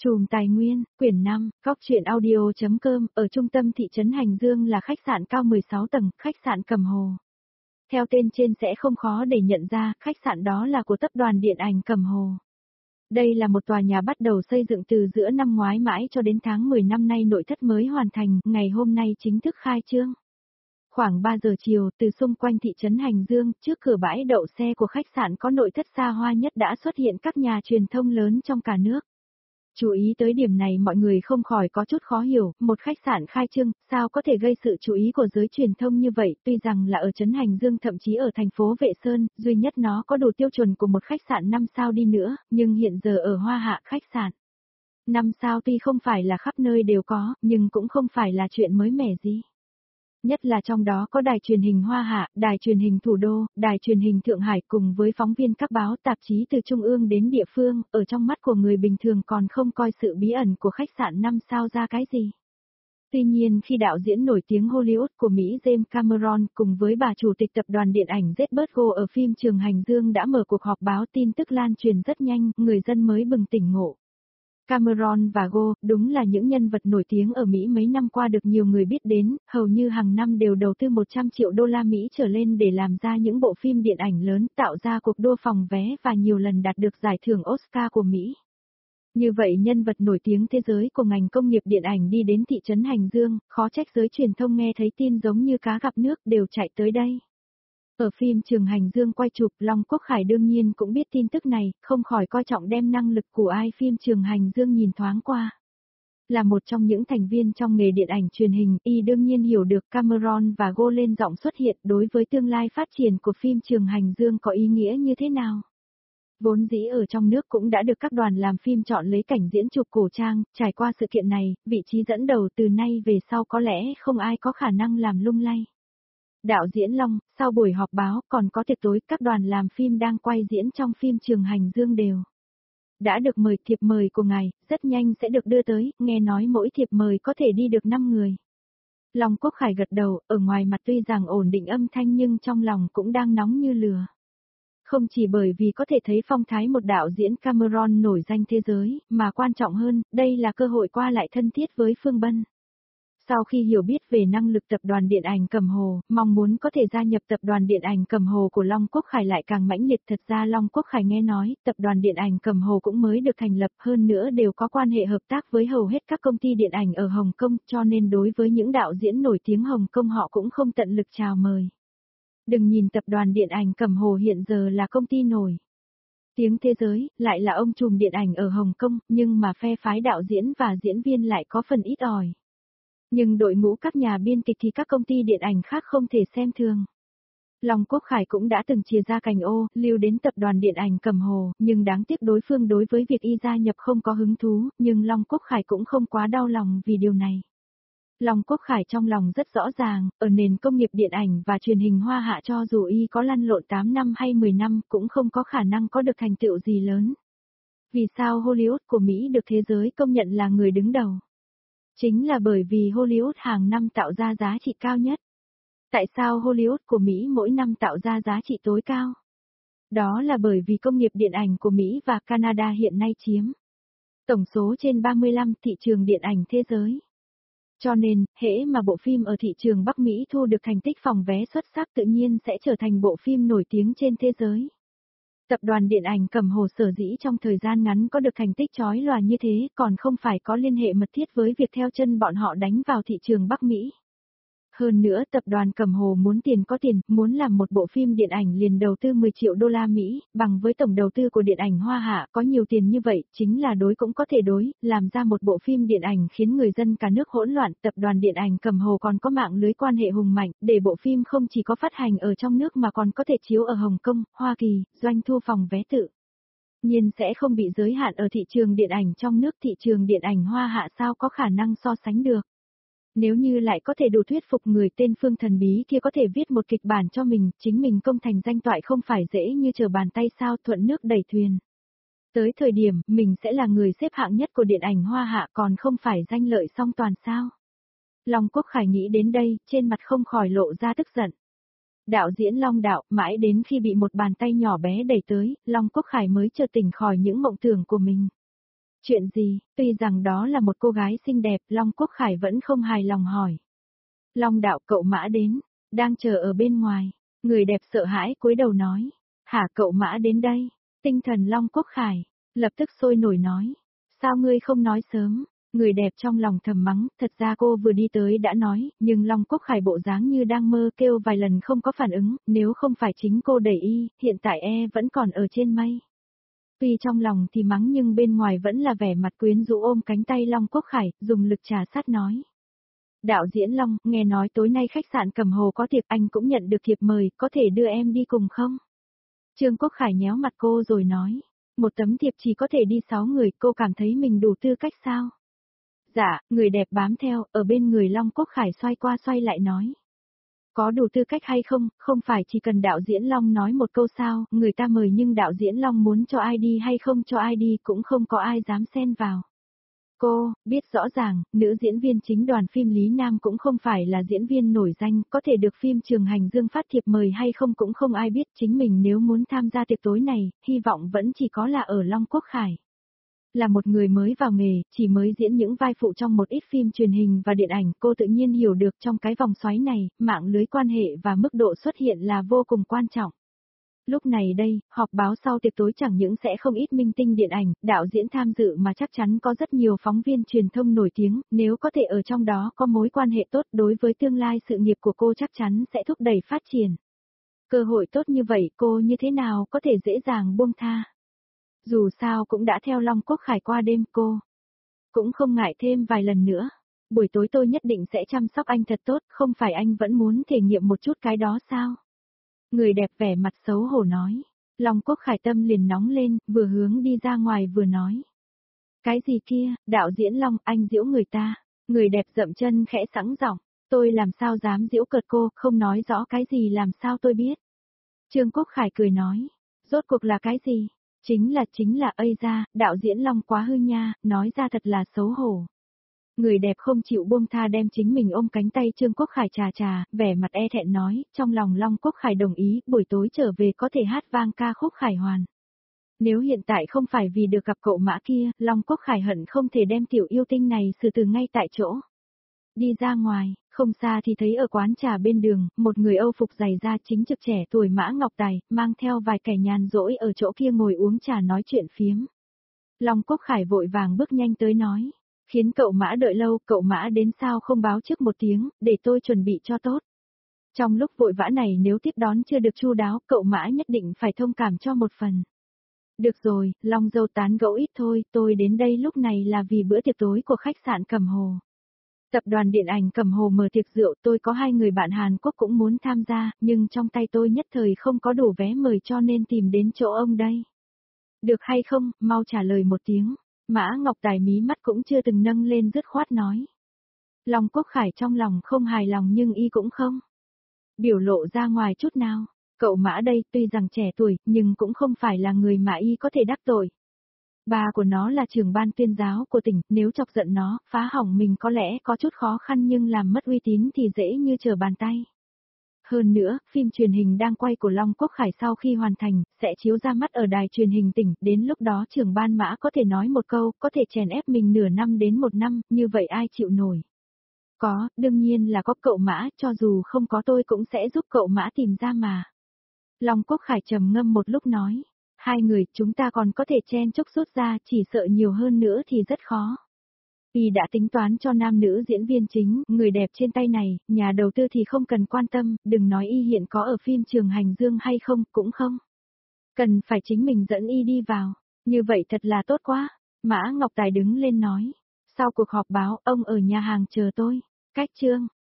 Chùm Tài Nguyên, quyển 5, Góc truyện audio.com, ở trung tâm thị trấn Hành Dương là khách sạn cao 16 tầng, khách sạn Cầm Hồ. Theo tên trên sẽ không khó để nhận ra, khách sạn đó là của tập đoàn điện ảnh Cầm Hồ. Đây là một tòa nhà bắt đầu xây dựng từ giữa năm ngoái mãi cho đến tháng 10 năm nay, nội thất mới hoàn thành, ngày hôm nay chính thức khai trương. Khoảng 3 giờ chiều, từ xung quanh thị trấn Hành Dương, trước cửa bãi đậu xe của khách sạn có nội thất xa hoa nhất đã xuất hiện các nhà truyền thông lớn trong cả nước. Chú ý tới điểm này mọi người không khỏi có chút khó hiểu, một khách sạn khai trương, sao có thể gây sự chú ý của giới truyền thông như vậy, tuy rằng là ở trấn Hành Dương thậm chí ở thành phố Vệ Sơn, duy nhất nó có đủ tiêu chuẩn của một khách sạn 5 sao đi nữa, nhưng hiện giờ ở Hoa Hạ khách sạn 5 sao tuy không phải là khắp nơi đều có, nhưng cũng không phải là chuyện mới mẻ gì. Nhất là trong đó có đài truyền hình Hoa Hạ, đài truyền hình Thủ đô, đài truyền hình Thượng Hải cùng với phóng viên các báo tạp chí từ trung ương đến địa phương, ở trong mắt của người bình thường còn không coi sự bí ẩn của khách sạn 5 sao ra cái gì. Tuy nhiên khi đạo diễn nổi tiếng Hollywood của Mỹ James Cameron cùng với bà chủ tịch tập đoàn điện ảnh ZBTO ở phim trường Hành Dương đã mở cuộc họp báo, tin tức lan truyền rất nhanh, người dân mới bừng tỉnh ngộ. Cameron và Go, đúng là những nhân vật nổi tiếng ở Mỹ mấy năm qua được nhiều người biết đến, hầu như hàng năm đều đầu tư 100 triệu đô la Mỹ trở lên để làm ra những bộ phim điện ảnh lớn, tạo ra cuộc đua phòng vé và nhiều lần đạt được giải thưởng Oscar của Mỹ. Như vậy nhân vật nổi tiếng thế giới của ngành công nghiệp điện ảnh đi đến thị trấn Hành Dương, khó trách giới truyền thông nghe thấy tin giống như cá gặp nước đều chạy tới đây. Ở phim trường Hành Dương quay chụp, Long Quốc Khải đương nhiên cũng biết tin tức này, không khỏi coi trọng đem năng lực của ai phim trường Hành Dương nhìn thoáng qua. Là một trong những thành viên trong nghề điện ảnh truyền hình, y đương nhiên hiểu được Cameron và Go lên giọng xuất hiện đối với tương lai phát triển của phim trường Hành Dương có ý nghĩa như thế nào. Vốn dĩ ở trong nước cũng đã được các đoàn làm phim chọn lấy cảnh diễn chụp cổ trang, trải qua sự kiện này, vị trí dẫn đầu từ nay về sau có lẽ không ai có khả năng làm lung lay. Đạo diễn Long, sau buổi họp báo còn có tiệc tối, các đoàn làm phim đang quay diễn trong phim trường Hành Dương đều đã được mời, thiệp mời của ngài, rất nhanh sẽ được đưa tới, nghe nói mỗi thiệp mời có thể đi được 5 người. Long Quốc Khải gật đầu, ở ngoài mặt tuy rằng ổn định âm thanh nhưng trong lòng cũng đang nóng như lửa. Không chỉ bởi vì có thể thấy phong thái một đạo diễn Cameron nổi danh thế giới, mà quan trọng hơn, đây là cơ hội qua lại thân thiết với Phương Bân. Sau khi hiểu biết về năng lực tập đoàn điện ảnh Cầm Hồ, mong muốn có thể gia nhập tập đoàn điện ảnh Cầm Hồ của Long Quốc Khải lại càng mãnh liệt. Thật ra Long Quốc Khải nghe nói, tập đoàn điện ảnh Cầm Hồ cũng mới được thành lập, hơn nữa đều có quan hệ hợp tác với hầu hết các công ty điện ảnh ở Hồng Kông, cho nên đối với những đạo diễn nổi tiếng Hồng Kông họ cũng không tận lực chào mời. Đừng nhìn tập đoàn điện ảnh Cầm Hồ hiện giờ là công ty nổi tiếng thế giới, lại là ông trùm điện ảnh ở Hồng Kông, nhưng mà phe phái đạo diễn và diễn viên lại có phần ít ỏi. Nhưng đội ngũ các nhà biên kịch thì các công ty điện ảnh khác không thể xem thường. Long Quốc Khải cũng đã từng chia ra cành ô, lưu đến tập đoàn điện ảnh Cầm Hồ, nhưng đáng tiếc đối phương đối với việc y gia nhập không có hứng thú, nhưng Long Quốc Khải cũng không quá đau lòng vì điều này. Long Quốc Khải trong lòng rất rõ ràng, ở nền công nghiệp điện ảnh và truyền hình Hoa Hạ cho dù y có lăn lộn 8 năm hay 10 năm cũng không có khả năng có được thành tựu gì lớn. Vì sao Hollywood của Mỹ được thế giới công nhận là người đứng đầu? Chính là bởi vì Hollywood hàng năm tạo ra giá trị cao nhất. Tại sao Hollywood của Mỹ mỗi năm tạo ra giá trị tối cao? Đó là bởi vì công nghiệp điện ảnh của Mỹ và Canada hiện nay chiếm tổng số trên 35 thị trường điện ảnh thế giới. Cho nên, hễ mà bộ phim ở thị trường Bắc Mỹ thu được thành tích phòng vé xuất sắc tự nhiên sẽ trở thành bộ phim nổi tiếng trên thế giới. Tập đoàn điện ảnh Cầm Hồ sở dĩ trong thời gian ngắn có được thành tích chói lòa như thế còn không phải có liên hệ mật thiết với việc theo chân bọn họ đánh vào thị trường Bắc Mỹ. Hơn nữa tập đoàn Cầm Hồ muốn tiền có tiền, muốn làm một bộ phim điện ảnh liền đầu tư 10 triệu đô la Mỹ, bằng với tổng đầu tư của điện ảnh Hoa Hạ có nhiều tiền như vậy, chính là đối cũng có thể đối, làm ra một bộ phim điện ảnh khiến người dân cả nước hỗn loạn. Tập đoàn điện ảnh Cầm Hồ còn có mạng lưới quan hệ hùng mạnh, để bộ phim không chỉ có phát hành ở trong nước mà còn có thể chiếu ở Hồng Kông, Hoa Kỳ, doanh thu phòng vé tự nhiên sẽ không bị giới hạn ở thị trường điện ảnh trong nước. Thị trường điện ảnh Hoa Hạ sao có khả năng so sánh được. Nếu như lại có thể đủ thuyết phục người tên Phương thần bí kia có thể viết một kịch bản cho mình, chính mình công thành danh toại không phải dễ như trở bàn tay sao, thuận nước đẩy thuyền. Tới thời điểm, mình sẽ là người xếp hạng nhất của điện ảnh Hoa Hạ còn không phải danh lợi song toàn sao. Long Quốc Khải nghĩ đến đây, trên mặt không khỏi lộ ra tức giận. Đạo diễn Long đạo, mãi đến khi bị một bàn tay nhỏ bé đẩy tới, Long Quốc Khải mới chợt tỉnh khỏi những mộng tưởng của mình. Chuyện gì? Tuy rằng đó là một cô gái xinh đẹp, Long Quốc Khải vẫn không hài lòng hỏi. Long đạo cậu Mã đến, đang chờ ở bên ngoài. Người đẹp sợ hãi cúi đầu nói. Hả cậu Mã đến đây? Tinh thần Long Quốc Khải, lập tức sôi nổi nói. Sao ngươi không nói sớm? Người đẹp trong lòng thầm mắng, thật ra cô vừa đi tới đã nói, nhưng Long Quốc Khải bộ dáng như đang mơ kêu vài lần không có phản ứng, nếu không phải chính cô đẩy y, hiện tại vẫn còn ở trên mây. Tuy trong lòng thì mắng nhưng bên ngoài vẫn là vẻ mặt quyến rũ ôm cánh tay Long Quốc Khải, dùng lực trà sát nói. Đạo diễn Long, nghe nói tối nay khách sạn Cẩm Hồ có tiệc, anh cũng nhận được thiệp mời, có thể đưa em đi cùng không? Trương Quốc Khải nhéo mặt cô rồi nói. Một tấm thiệp chỉ có thể đi 6 người, cô cảm thấy mình đủ tư cách sao? Dạ, người đẹp bám theo, ở bên người Long Quốc Khải xoay qua xoay lại nói. Có đủ tư cách hay không, không phải chỉ cần đạo diễn Long nói một câu sao, người ta mời nhưng đạo diễn Long muốn cho ai đi hay không cho ai đi cũng không có ai dám xen vào. Cô, biết rõ ràng, nữ diễn viên chính đoàn phim Lý Nam cũng không phải là diễn viên nổi danh, có thể được phim Trường Hành Dương phát thiệp mời hay không cũng không ai biết, chính mình nếu muốn tham gia tiệc tối này, hy vọng vẫn chỉ có là ở Long Quốc Khải. Là một người mới vào nghề, chỉ mới diễn những vai phụ trong một ít phim truyền hình và điện ảnh, cô tự nhiên hiểu được trong cái vòng xoáy này, mạng lưới quan hệ và mức độ xuất hiện là vô cùng quan trọng. Lúc này đây, họp báo sau tiệc tối chẳng những sẽ không ít minh tinh điện ảnh, đạo diễn tham dự mà chắc chắn có rất nhiều phóng viên truyền thông nổi tiếng, nếu có thể ở trong đó có mối quan hệ tốt đối với tương lai sự nghiệp của cô chắc chắn sẽ thúc đẩy phát triển. Cơ hội tốt như vậy cô như thế nào có thể dễ dàng buông tha. Dù sao cũng đã theo Long Quốc Khải qua đêm cô. Cũng không ngại thêm vài lần nữa. Buổi tối tôi nhất định sẽ chăm sóc anh thật tốt, không phải anh vẫn muốn thể nghiệm một chút cái đó sao? Người đẹp vẻ mặt xấu hổ nói. Long Quốc Khải tâm liền nóng lên, vừa hướng đi ra ngoài vừa nói. Cái gì kia, đạo diễn Long, anh giễu người ta. Người đẹp dậm chân khẽ sẵn giọng. Tôi làm sao dám giễu cợt cô, không nói rõ cái gì làm sao tôi biết. Trương Quốc Khải cười nói. Rốt cuộc là cái gì? Chính là ây ra, đạo diễn Long quá hư nha, nói ra thật là xấu hổ. Người đẹp không chịu buông tha đem chính mình ôm cánh tay Trương Quốc Khải trà, vẻ mặt e thẹn nói, trong lòng Long Quốc Khải đồng ý, buổi tối trở về có thể hát vang ca khúc Khải Hoàn. Nếu hiện tại không phải vì được gặp cậu Mã kia, Long Quốc Khải hận không thể đem tiểu yêu tinh này xử tử ngay tại chỗ. Đi ra ngoài, không xa thì thấy ở quán trà bên đường, một người Âu phục dày da chính trực trẻ tuổi Mã Ngọc Tài, mang theo vài kẻ nhàn rỗi ở chỗ kia ngồi uống trà nói chuyện phiếm. Long Quốc Khải vội vàng bước nhanh tới nói, khiến cậu Mã đợi lâu, cậu Mã đến sao không báo trước một tiếng, để tôi chuẩn bị cho tốt. Trong lúc vội vã này nếu tiếp đón chưa được chu đáo, cậu Mã nhất định phải thông cảm cho một phần. Được rồi, Long dâu tán gẫu ít thôi, tôi đến đây lúc này là vì bữa tiệc tối của khách sạn Cẩm Hồ. Tập đoàn điện ảnh Cẩm Hồ mở tiệc rượu, tôi có 2 người bạn Hàn Quốc cũng muốn tham gia, nhưng trong tay tôi nhất thời không có đủ vé mời cho nên tìm đến chỗ ông đây. Được hay không, mau trả lời một tiếng. Mã Ngọc Tài mí mắt cũng chưa từng nâng lên dứt khoát nói. Long Quốc Khải trong lòng không hài lòng nhưng y cũng không biểu lộ ra ngoài chút nào. Cậu Mã đây tuy rằng trẻ tuổi nhưng cũng không phải là người mà y có thể đắc tội. Ba của nó là trưởng ban tuyên giáo của tỉnh, nếu chọc giận nó, phá hỏng mình có lẽ có chút khó khăn nhưng làm mất uy tín thì dễ như trở bàn tay. Hơn nữa, phim truyền hình đang quay của Long Quốc Khải sau khi hoàn thành, sẽ chiếu ra mắt ở đài truyền hình tỉnh, đến lúc đó trưởng ban Mã có thể nói một câu, có thể chèn ép mình nửa năm đến 1 năm, như vậy ai chịu nổi. Có, đương nhiên là có cậu Mã, cho dù không có tôi cũng sẽ giúp cậu Mã tìm ra mà. Long Quốc Khải trầm ngâm một lúc nói. 2 người, chúng ta còn có thể chen chúc rút ra, chỉ sợ nhiều hơn nữa thì rất khó. Y đã tính toán cho nam nữ diễn viên chính, người đẹp trên tay này, nhà đầu tư thì không cần quan tâm, đừng nói y hiện có ở phim Trường Hành Dương hay không, cũng không. Cần phải chính mình dẫn y đi vào, như vậy thật là tốt quá. Mã Ngọc Tài đứng lên nói. Sau cuộc họp báo, ông ở nhà hàng chờ tôi. Cách chương.